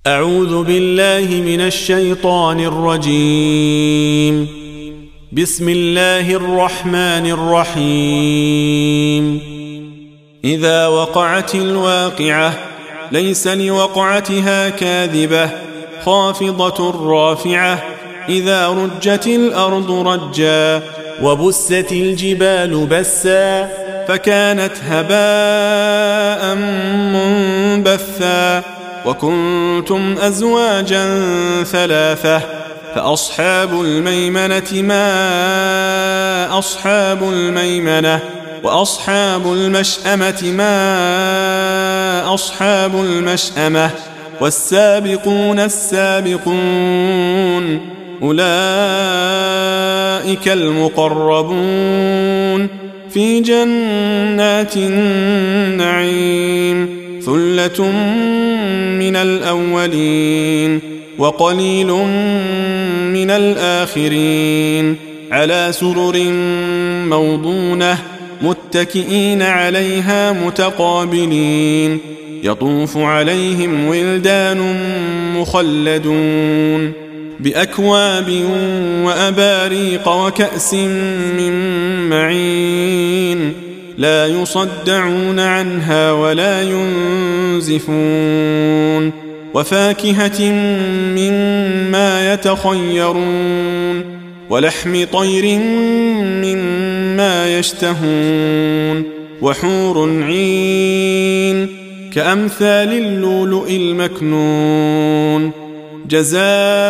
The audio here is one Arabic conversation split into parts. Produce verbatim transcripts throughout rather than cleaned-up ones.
أعوذ بالله من الشيطان الرجيم. بسم الله الرحمن الرحيم. إذا وقعت الواقعة ليس لوقعتها كاذبة خافضة رافعة إذا رجت الأرض رجا وبست الجبال بسا فكانت هباء منبثا وكنتم أزواجا ثلاثة فأصحاب الميمنة ما أصحاب الميمنة وأصحاب المشأمة ما أصحاب المشأمة والسابقون السابقون أولئك المقربون في جنات النعيم ثلة من الأولين وقليل من الآخرين على سرر موضونة متكئين عليها متقابلين يطوف عليهم ولدان مخلدون بأكواب وأباريق وكأس من معين لا يصدعون عنها ولا ينزفون وفاكهة مما يتخيرون ولحم طير مما يشتهون وحور عين كأمثال اللؤلؤ المكنون جزاء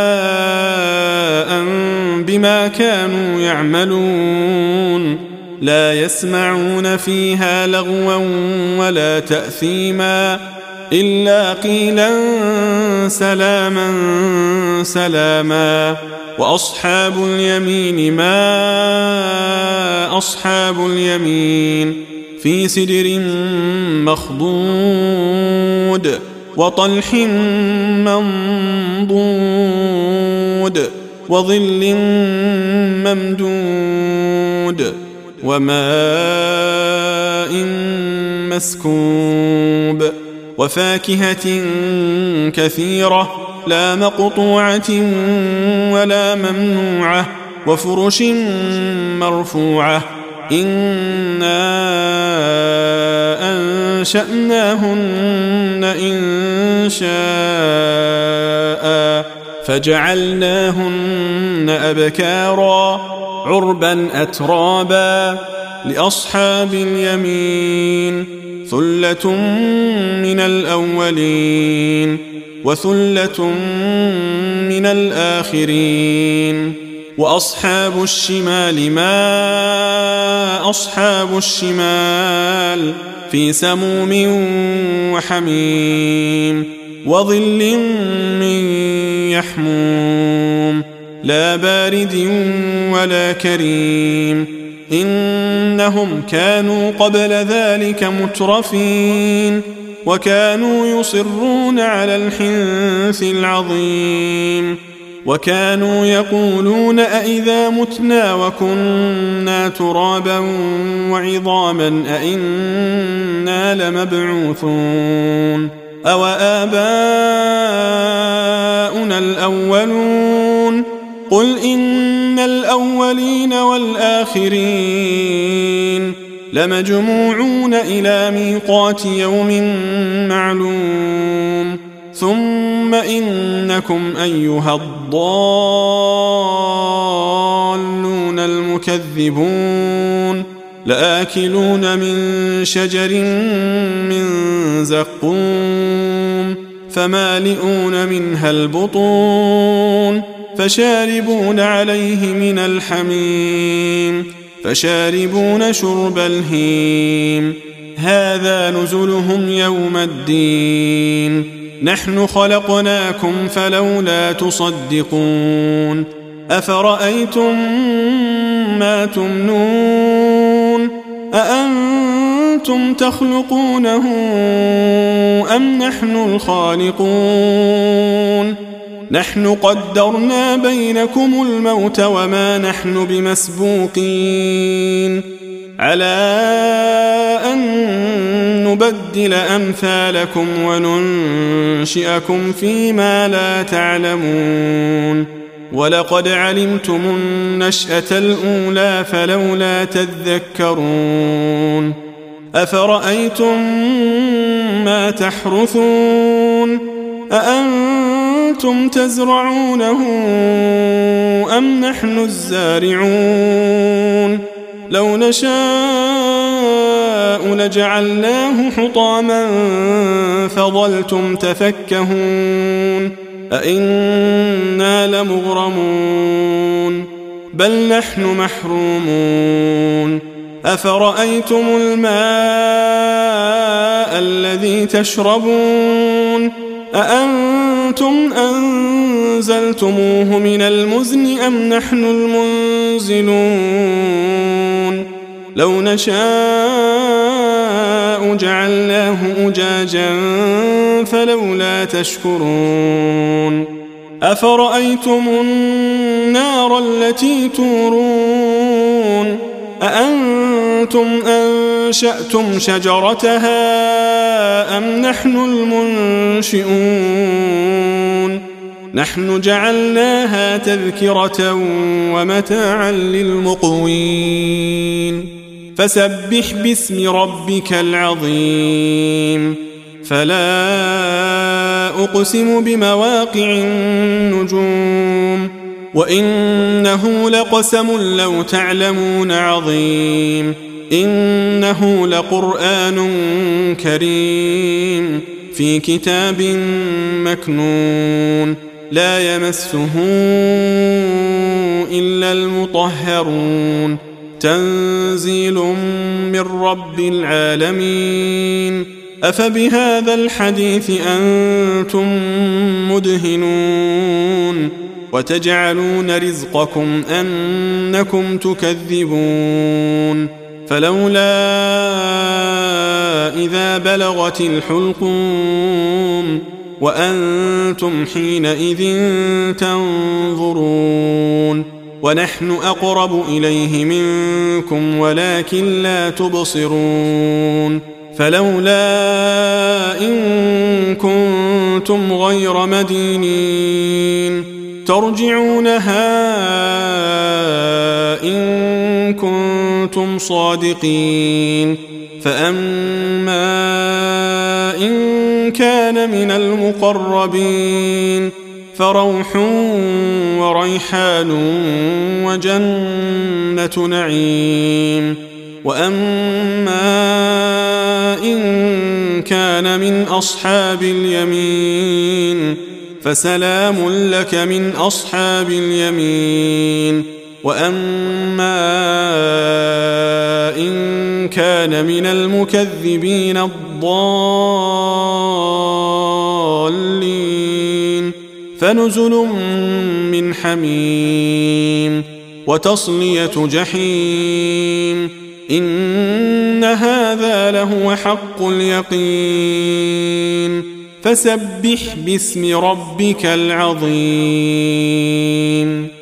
بما كانوا يعملون لا يسمعون فيها لغوا ولا تأثيما إلا قيلا سلاما سلاما وأصحاب اليمين ما أصحاب اليمين في سدر مخضود وطلح منضود وظل ممدود وماء مسكوب وفاكهة كثيرة لا مقطوعة ولا ممنوعة وفرش مرفوعة إنا أنشأناهن إن شاء فجعلناهن أبكارا عربا أترابا لأصحاب اليمين ثلة من الأولين وثلة من الآخرين وأصحاب الشمال ما أصحاب الشمال في سموم وحميم وظل من يحموم لا بارد ولا كريم إنهم كانوا قبل ذلك مترفين وكانوا يصرون على الحنث العظيم وكانوا يقولون أئذا متنا وكنا ترابا وعظاما أئنا لمبعوثون أو آباؤنا الأولون قل إن الأولين والآخرين لمجموعون إلى ميقات يوم معلوم ثم إنكم أيها الضالون المكذبون لآكلون من شجر من زقوم فمالئون منها البطون فشاربون عليه من الحميم فشاربون شرب الهيم هذا نزلهم يوم الدين نحن خلقناكم فلولا تصدقون أفرأيتم ما تمنون أأنتم تخلقونه أم نحن الخالقون نحن قدرنا بينكم الموت وما نحن بمسبوقين على أن نبدل أمثالكم وننشئكم فيما لا تعلمون ولقد علمتم النشأة الأولى فلولا تذكرون أفرأيتم ما تحرثون أأنتم تزرعونه أم نحن الزارعون لو نشاء لجعلناه حطاما فظلتم تفكهون أئنا لمغرمون بل نحن محرومون أفرأيتم الماء الذي تشربون أأنتم أنزلتموه من المزن أم نحن المنزلون لو نشاء جعلناه أجاجا فلولا تشكرون أفرأيتم النار التي تورون أأنتم أنشأتم شجرتها أم نحن المنشئون نحن جعلناها تذكرة ومتاعا للمقوين فسبح باسم ربك العظيم فلا أقسم بمواقع النجوم وإنه لقسم لو تعلمون عظيم إنه لقرآن كريم في كتاب مكنون لا يمسه إلا المطهرون تنزيل من رب العالمين أفبهذا الحديث أنتم مدهنون وتجعلون رزقكم أنكم تكذبون فلولا إذا بلغت الحلقوم وأنتم حينئذ تنظرون ونحن أقرب إليه منكم ولكن لا تبصرون فلولا إن كنتم غير مدينين ترجعونها إن كنتم صادقين فأما إن كان من المقربين فروح وريحان وجنة نعيم وأما إن كان من أصحاب اليمين فسلام لك من أصحاب اليمين وأما إن كان من المكذبين الضالين فنزل من حميم وتصلية جحيم إن هذا لهو حق اليقين فسبح باسم ربك العظيم.